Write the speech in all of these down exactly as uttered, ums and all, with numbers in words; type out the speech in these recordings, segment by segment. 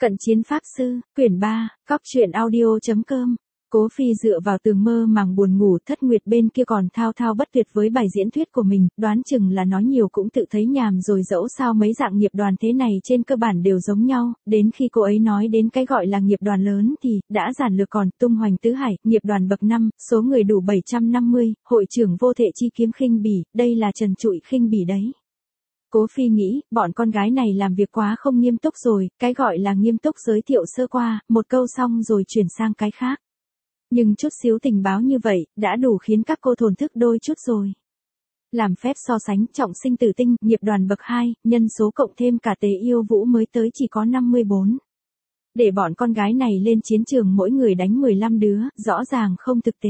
Cận chiến pháp sư, quyển ba, cóc truyện audio chấm com. Cố Phi dựa vào tường mơ màng buồn ngủ, Thất Nguyệt bên kia còn thao thao bất tuyệt với bài diễn thuyết của mình, đoán chừng là nói nhiều cũng tự thấy nhàm rồi, dẫu sao mấy dạng nghiệp đoàn thế này trên cơ bản đều giống nhau, đến khi cô ấy nói đến cái gọi là nghiệp đoàn lớn thì, đã giản lược còn, tung hoành tứ hải, nghiệp đoàn bậc năm, số người đủ bảy trăm năm mươi, hội trưởng vô thệ chi kiếm khinh bỉ, đây là trần trụi khinh bỉ đấy. Cố Phi nghĩ, bọn con gái này làm việc quá không nghiêm túc rồi, cái gọi là nghiêm túc giới thiệu sơ qua, một câu xong rồi chuyển sang cái khác. Nhưng chút xíu tình báo như vậy, đã đủ khiến các cô thổn thức đôi chút rồi. Làm phép so sánh, trọng sinh tử tinh, nghiệp đoàn bậc hai, nhân số cộng thêm cả Tế Yêu Vũ mới tới chỉ có năm mươi bốn. Để bọn con gái này lên chiến trường mỗi người đánh mười lăm đứa, rõ ràng không thực tế.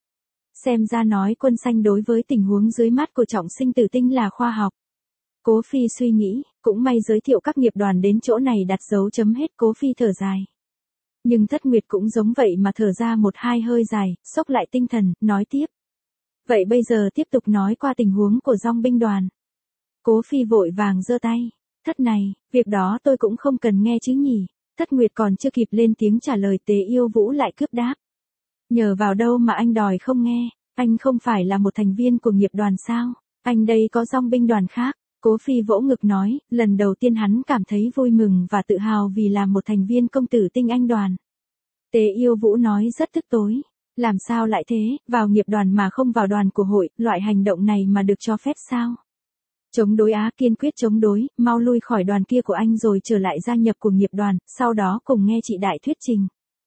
Xem ra nói quân xanh đối với tình huống dưới mắt của trọng sinh tử tinh là khoa học. Cố Phi suy nghĩ, cũng may giới thiệu các nghiệp đoàn đến chỗ này đặt dấu chấm hết. Cố Phi thở dài. Nhưng Thất Nguyệt cũng giống vậy mà thở ra một hai hơi dài, xốc lại tinh thần, nói tiếp. Vậy bây giờ tiếp tục nói qua tình huống của dòng binh đoàn. Cố Phi vội vàng giơ tay. Thất này, việc đó tôi cũng không cần nghe chứ nhỉ. Thất Nguyệt còn chưa kịp lên tiếng trả lời, Tế Yêu Vũ lại cướp đáp. Nhờ vào đâu mà anh đòi không nghe, anh không phải là một thành viên của nghiệp đoàn sao, anh đây có dòng binh đoàn khác. Cố Phi vỗ ngực nói, lần đầu tiên hắn cảm thấy vui mừng và tự hào vì là một thành viên công tử tinh anh đoàn. Tế Yêu Vũ nói rất tức tối. Làm sao lại thế, vào nghiệp đoàn mà không vào đoàn của hội, loại hành động này mà được cho phép sao? Chống đối á, kiên quyết chống đối, mau lui khỏi đoàn kia của anh rồi trở lại gia nhập của nghiệp đoàn, sau đó cùng nghe chị đại thuyết trình.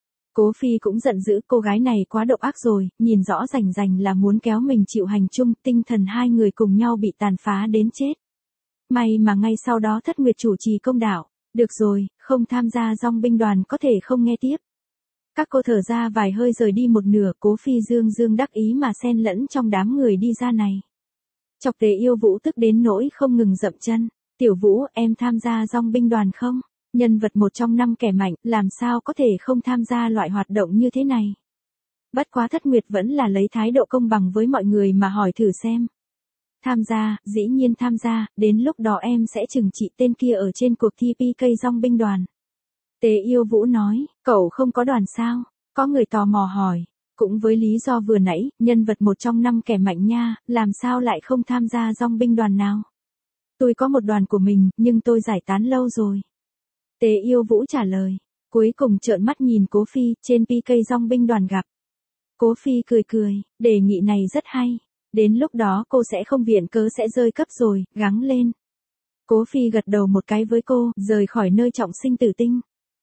Cố Phi cũng giận dữ, cô gái này quá độc ác rồi, nhìn rõ rành rành là muốn kéo mình chịu hành chung, tinh thần hai người cùng nhau bị tàn phá đến chết. May mà ngay sau đó Thất Nguyệt chủ trì công đạo. Được rồi, không tham gia dòng binh đoàn có thể không nghe tiếp. Các cô thở ra vài hơi rời đi một nửa. Cố Phi dương dương đắc ý mà xen lẫn trong đám người đi ra này. Chọc Tế Yêu Vũ tức đến nỗi không ngừng dậm chân. Tiểu Vũ, em tham gia dòng binh đoàn không? Nhân vật một trong năm kẻ mạnh, làm sao có thể không tham gia loại hoạt động như thế này? Bất quá Thất Nguyệt vẫn là lấy thái độ công bằng với mọi người mà hỏi thử xem. Tham gia, dĩ nhiên tham gia, đến lúc đó em sẽ trừng trị tên kia ở trên cuộc thi pê ca dòng binh đoàn. Tế Yêu Vũ nói, cậu không có đoàn sao? Có người tò mò hỏi, cũng với lý do vừa nãy, nhân vật một trong năm kẻ mạnh nha, làm sao lại không tham gia dòng binh đoàn nào? Tôi có một đoàn của mình, nhưng tôi giải tán lâu rồi. Tế Yêu Vũ trả lời, cuối cùng trợn mắt nhìn Cố Phi, trên pê ca dòng binh đoàn gặp. Cố Phi cười cười, đề nghị này rất hay. Đến lúc đó cô sẽ không viện cớ sẽ rơi cấp rồi, gắng lên. Cố Phi gật đầu một cái với cô, rời khỏi nơi trọng sinh tử tinh.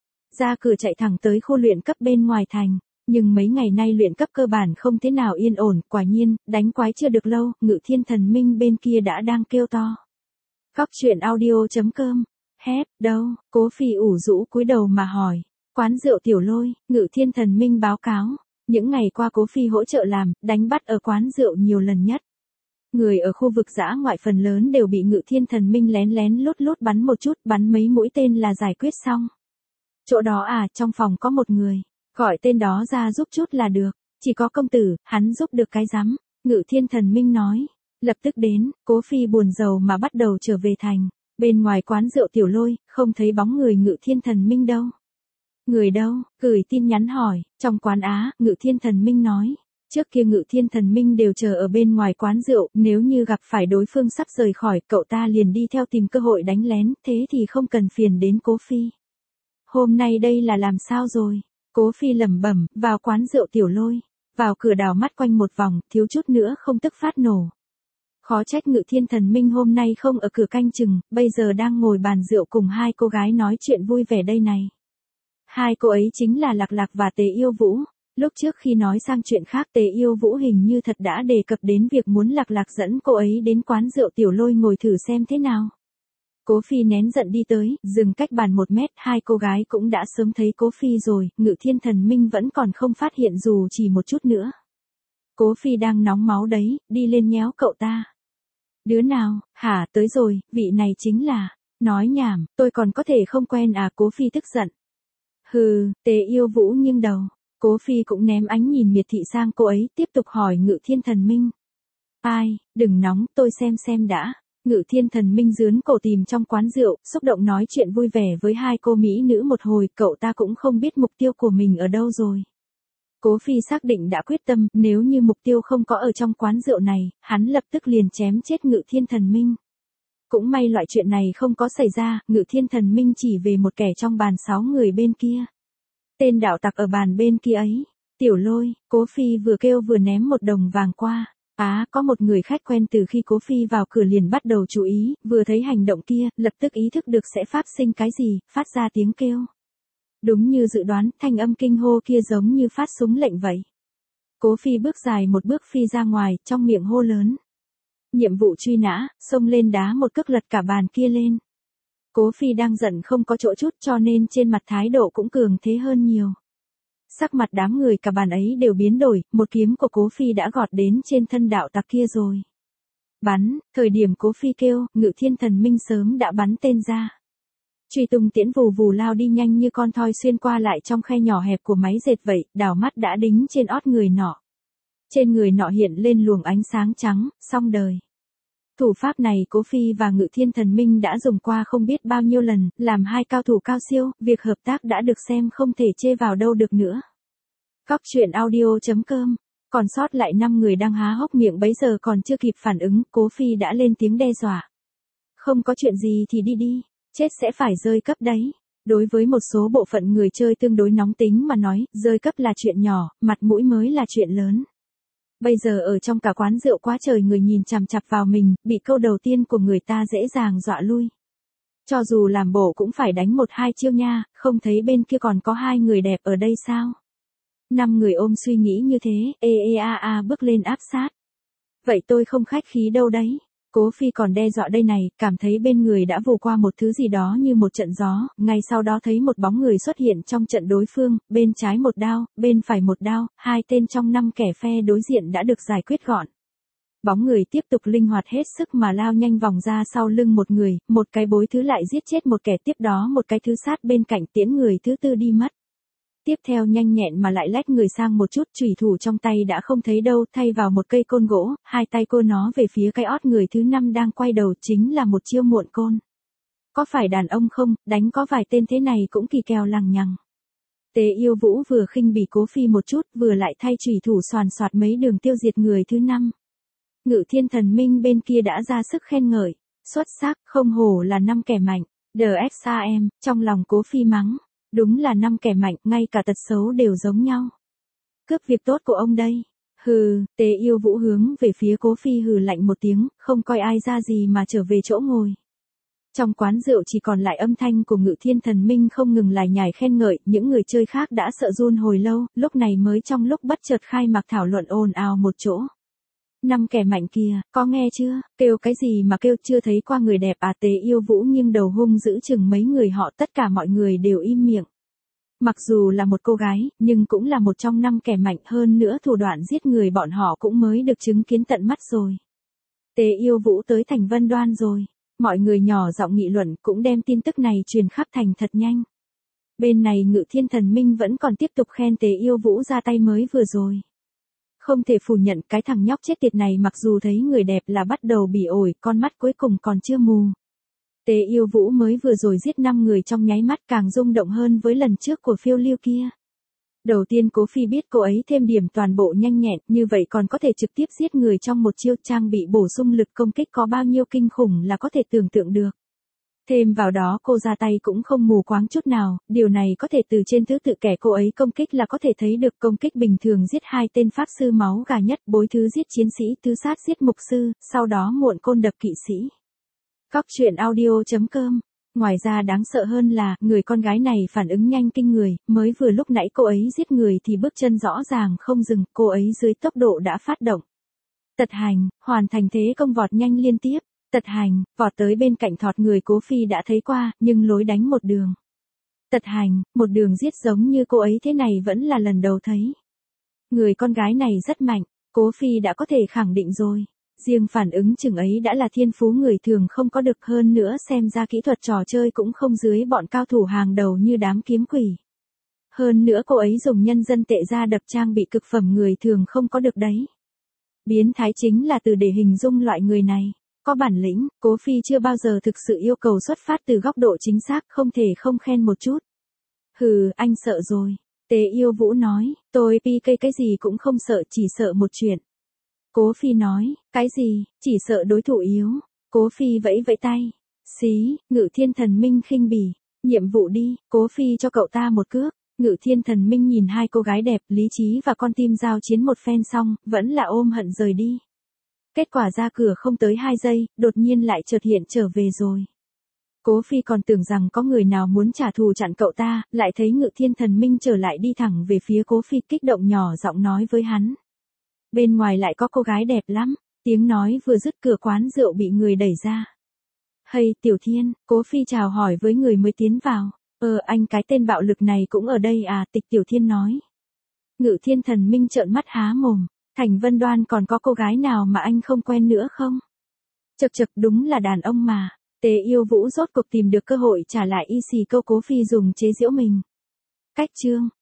Ra cửa chạy thẳng tới khu luyện cấp bên ngoài thành. Nhưng mấy ngày nay luyện cấp cơ bản không thế nào yên ổn, quả nhiên, đánh quái chưa được lâu, Ngự Thiên Thần Minh bên kia đã đang kêu to. Cóc truyện audio chấm com. Hét, đâu? Cố Phi ủ rũ cúi đầu mà hỏi. Quán rượu Tiểu Lôi, Ngự Thiên Thần Minh báo cáo. Những ngày qua Cố Phi hỗ trợ làm, đánh bắt ở quán rượu nhiều lần nhất. Người ở khu vực dã ngoại phần lớn đều bị Ngự Thiên Thần Minh lén lén lút lút bắn một chút, bắn mấy mũi tên là giải quyết xong. Chỗ đó à, trong phòng có một người, gọi tên đó ra giúp chút là được, chỉ có công tử, hắn giúp được cái rắm, Ngự Thiên Thần Minh nói. Lập tức đến, Cố Phi buồn rầu mà bắt đầu trở về thành. Bên ngoài quán rượu Tiểu Lôi, không thấy bóng người Ngự Thiên Thần Minh đâu. Người đâu? Gửi tin nhắn hỏi, trong quán á, Ngự Thiên Thần Minh nói. Trước kia Ngự Thiên Thần Minh đều chờ ở bên ngoài quán rượu, nếu như gặp phải đối phương sắp rời khỏi, cậu ta liền đi theo tìm cơ hội đánh lén, thế thì không cần phiền đến Cố Phi. Hôm nay đây là làm sao rồi? Cố Phi lẩm bẩm, vào quán rượu Tiểu Lôi, vào cửa đảo mắt quanh một vòng, thiếu chút nữa không tức phát nổ. Khó trách Ngự Thiên Thần Minh hôm nay không ở cửa canh chừng, bây giờ đang ngồi bàn rượu cùng hai cô gái nói chuyện vui vẻ đây này. Hai cô ấy chính là Lạc Lạc và Tế Yêu Vũ. Lúc trước khi nói sang chuyện khác, Tế Yêu Vũ hình như thật đã đề cập đến việc muốn Lạc Lạc dẫn cô ấy đến quán rượu Tiểu Lôi ngồi thử xem thế nào. Cố Phi nén giận đi tới, dừng cách bàn một mét, hai cô gái cũng đã sớm thấy Cố Phi rồi, Ngự Thiên Thần Minh vẫn còn không phát hiện dù chỉ một chút nữa. Cố Phi đang nóng máu đấy, đi lên nhéo cậu ta. Đứa nào, hả, tới rồi, vị này chính là, nói nhảm, tôi còn có thể không quen à? Cố Phi tức giận. Hừ, Tế Yêu Vũ nghiêng đầu. Cố Phi cũng ném ánh nhìn miệt thị sang cô ấy, tiếp tục hỏi Ngự Thiên Thần Minh. Ai, đừng nóng, tôi xem xem đã. Ngự Thiên Thần Minh dướn cổ tìm trong quán rượu, xúc động nói chuyện vui vẻ với hai cô mỹ nữ một hồi, cậu ta cũng không biết mục tiêu của mình ở đâu rồi. Cố Phi xác định đã quyết tâm, nếu như mục tiêu không có ở trong quán rượu này, hắn lập tức liền chém chết Ngự Thiên Thần Minh. Cũng may loại chuyện này không có xảy ra, Ngự Thiên Thần Minh chỉ về một kẻ trong bàn sáu người bên kia. Tên đạo tặc ở bàn bên kia ấy. Tiểu Lôi, Cố Phi vừa kêu vừa ném một đồng vàng qua. Á, à, có một người khách quen từ khi Cố Phi vào cửa liền bắt đầu chú ý, vừa thấy hành động kia, lập tức ý thức được sẽ phát sinh cái gì, phát ra tiếng kêu. Đúng như dự đoán, thanh âm kinh hô kia giống như phát súng lệnh vậy. Cố Phi bước dài một bước phi ra ngoài, trong miệng hô lớn. Nhiệm vụ truy nã, xông lên đá một cước lật cả bàn kia lên. Cố Phi đang giận không có chỗ chút cho nên trên mặt thái độ cũng cường thế hơn nhiều. Sắc mặt đám người cả bàn ấy đều biến đổi, một kiếm của Cố Phi đã gọt đến trên thân đạo tặc kia rồi. Bắn, thời điểm Cố Phi kêu, Ngự Thiên Thần Minh sớm đã bắn tên ra. Truy tung tiễn vù vù lao đi nhanh như con thoi xuyên qua lại trong khe nhỏ hẹp của máy dệt vậy, đảo mắt đã đính trên ót người nọ. Trên người nọ hiện lên luồng ánh sáng trắng, xong đời. Thủ pháp này Cố Phi và Ngự Thiên Thần Minh đã dùng qua không biết bao nhiêu lần, làm hai cao thủ cao siêu, việc hợp tác đã được xem không thể chê vào đâu được nữa. Cóc truyện audio chấm com. Còn sót lại năm người đang há hốc miệng bấy giờ còn chưa kịp phản ứng, Cố Phi đã lên tiếng đe dọa. Không có chuyện gì thì đi đi, chết sẽ phải rơi cấp đấy. Đối với một số bộ phận người chơi tương đối nóng tính mà nói, rơi cấp là chuyện nhỏ, mặt mũi mới là chuyện lớn. Bây giờ ở trong cả quán rượu quá trời người nhìn chằm chằm vào mình, bị câu đầu tiên của người ta dễ dàng dọa lui. Cho dù làm bộ cũng phải đánh một hai chiêu nha, không thấy bên kia còn có hai người đẹp ở đây sao? Năm người ôm suy nghĩ như thế, ê ê a a bước lên áp sát. Vậy tôi không khách khí đâu đấy. Cố Phi còn đe dọa đây này, cảm thấy bên người đã vù qua một thứ gì đó như một trận gió, ngay sau đó thấy một bóng người xuất hiện trong trận đối phương, bên trái một đao, bên phải một đao, hai tên trong năm kẻ phe đối diện đã được giải quyết gọn. Bóng người tiếp tục linh hoạt hết sức mà lao nhanh vòng ra sau lưng một người, một cái bối thứ lại giết chết một kẻ, tiếp đó một cái thứ sát bên cạnh tiễn người thứ tư đi mất. Tiếp theo nhanh nhẹn mà lại lách người sang một chút, chủy thủ trong tay đã không thấy đâu, thay vào một cây côn gỗ, hai tay cô nó về phía cái ót người thứ năm đang quay đầu, chính là một chiêu muộn côn. Có phải đàn ông không, đánh có vài tên thế này cũng kỳ kèo lằng nhằng. Tế Yêu Vũ vừa khinh bỉ Cố Phi một chút, vừa lại thay chủy thủ xoàn xoạt mấy đường tiêu diệt người thứ năm. Ngự Thiên Thần Minh bên kia đã ra sức khen ngợi, xuất sắc, không hổ là năm kẻ mạnh. đê ích a em, trong lòng Cố Phi mắng. Đúng là năm kẻ mạnh, ngay cả tật xấu đều giống nhau. Cướp việc tốt của ông đây. Hừ, Tế Yêu Vũ hướng về phía Cố Phi hừ lạnh một tiếng, không coi ai ra gì mà trở về chỗ ngồi. Trong quán rượu chỉ còn lại âm thanh của Ngự Thiên Thần Minh không ngừng lải nhải khen ngợi, những người chơi khác đã sợ run hồi lâu, lúc này mới trong lúc bất chợt khai mạc thảo luận ồn ào một chỗ. Năm kẻ mạnh kia, có nghe chưa, kêu cái gì mà kêu, chưa thấy qua người đẹp à? Tế Yêu Vũ nghiêng đầu hung giữ chừng mấy người họ, tất cả mọi người đều im miệng. Mặc dù là một cô gái, nhưng cũng là một trong năm kẻ mạnh, hơn nữa thủ đoạn giết người bọn họ cũng mới được chứng kiến tận mắt rồi. Tế Yêu Vũ tới thành Vân Đoan rồi. Mọi người nhỏ giọng nghị luận cũng đem tin tức này truyền khắp thành thật nhanh. Bên này Ngự Thiên Thần Minh vẫn còn tiếp tục khen Tế Yêu Vũ ra tay mới vừa rồi. Không thể phủ nhận cái thằng nhóc chết tiệt này mặc dù thấy người đẹp là bắt đầu bỉ ổi, con mắt cuối cùng còn chưa mù. Tế Yêu Vũ mới vừa rồi giết năm người trong nháy mắt càng rung động hơn với lần trước của phiêu lưu kia. Đầu tiên Cố Phi biết cô ấy thêm điểm toàn bộ nhanh nhẹn, như vậy còn có thể trực tiếp giết người trong một chiêu, trang bị bổ sung lực công kích có bao nhiêu kinh khủng là có thể tưởng tượng được. Thêm vào đó cô ra tay cũng không mù quáng chút nào, điều này có thể từ trên thứ tự kẻ cô ấy công kích là có thể thấy được. Công kích bình thường giết hai tên pháp sư máu gà nhất, bối thứ giết chiến sĩ, thứ sát giết mục sư, sau đó muộn côn đập kỵ sĩ. Cóc truyện audio chấm com. Ngoài ra đáng sợ hơn là, người con gái này phản ứng nhanh kinh người, mới vừa lúc nãy cô ấy giết người thì bước chân rõ ràng không dừng, cô ấy dưới tốc độ đã phát động. Tật hành, hoàn thành thế công vọt nhanh liên tiếp. Tật hành, vọt tới bên cạnh thọt người Cố Phi đã thấy qua, nhưng lối đánh một đường. Tật hành, một đường giết giống như cô ấy thế này vẫn là lần đầu thấy. Người con gái này rất mạnh, Cố Phi đã có thể khẳng định rồi. Riêng phản ứng chừng ấy đã là thiên phú người thường không có được, hơn nữa xem ra kỹ thuật trò chơi cũng không dưới bọn cao thủ hàng đầu như đám kiếm quỷ. Hơn nữa cô ấy dùng nhân dân tệ ra đập trang bị cực phẩm người thường không có được đấy. Biến thái chính là từ để hình dung loại người này. có bản lĩnh, Cố Phi chưa bao giờ thực sự yêu cầu xuất phát từ góc độ chính xác, không thể không khen một chút. Hừ, anh sợ rồi. Tế Yêu Vũ nói, tôi pi cây cái gì cũng không sợ, chỉ sợ một chuyện. Cố Phi nói, cái gì, chỉ sợ đối thủ yếu. Cố Phi vẫy vẫy tay. Xí, Ngự Thiên Thần Minh khinh bỉ. Nhiệm vụ đi, Cố Phi cho cậu ta một cước. Ngự Thiên Thần Minh nhìn hai cô gái đẹp, lý trí và con tim giao chiến một phen xong, vẫn là ôm hận rời đi. Kết quả ra cửa không tới hai giây, đột nhiên lại chợt hiện trở về rồi. Cố Phi còn tưởng rằng có người nào muốn trả thù chặn cậu ta, lại thấy Ngự Thiên Thần Minh trở lại đi thẳng về phía Cố Phi, kích động nhỏ giọng nói với hắn. Bên ngoài lại có cô gái đẹp lắm, tiếng nói vừa dứt cửa quán rượu bị người đẩy ra. Hay, Tiểu Thiên, Cố Phi chào hỏi với người mới tiến vào. Ờ anh cái tên bạo lực này cũng ở đây à, Tịch Tiểu Thiên nói. Ngự Thiên Thần Minh trợn mắt há mồm, Thành Vân Đoan còn có cô gái nào mà anh không quen nữa không? Chật chật, đúng là đàn ông mà. Tế Yêu Vũ rốt cuộc tìm được cơ hội trả lại y xì câu Cố Phi dùng chế giễu mình. Cách chương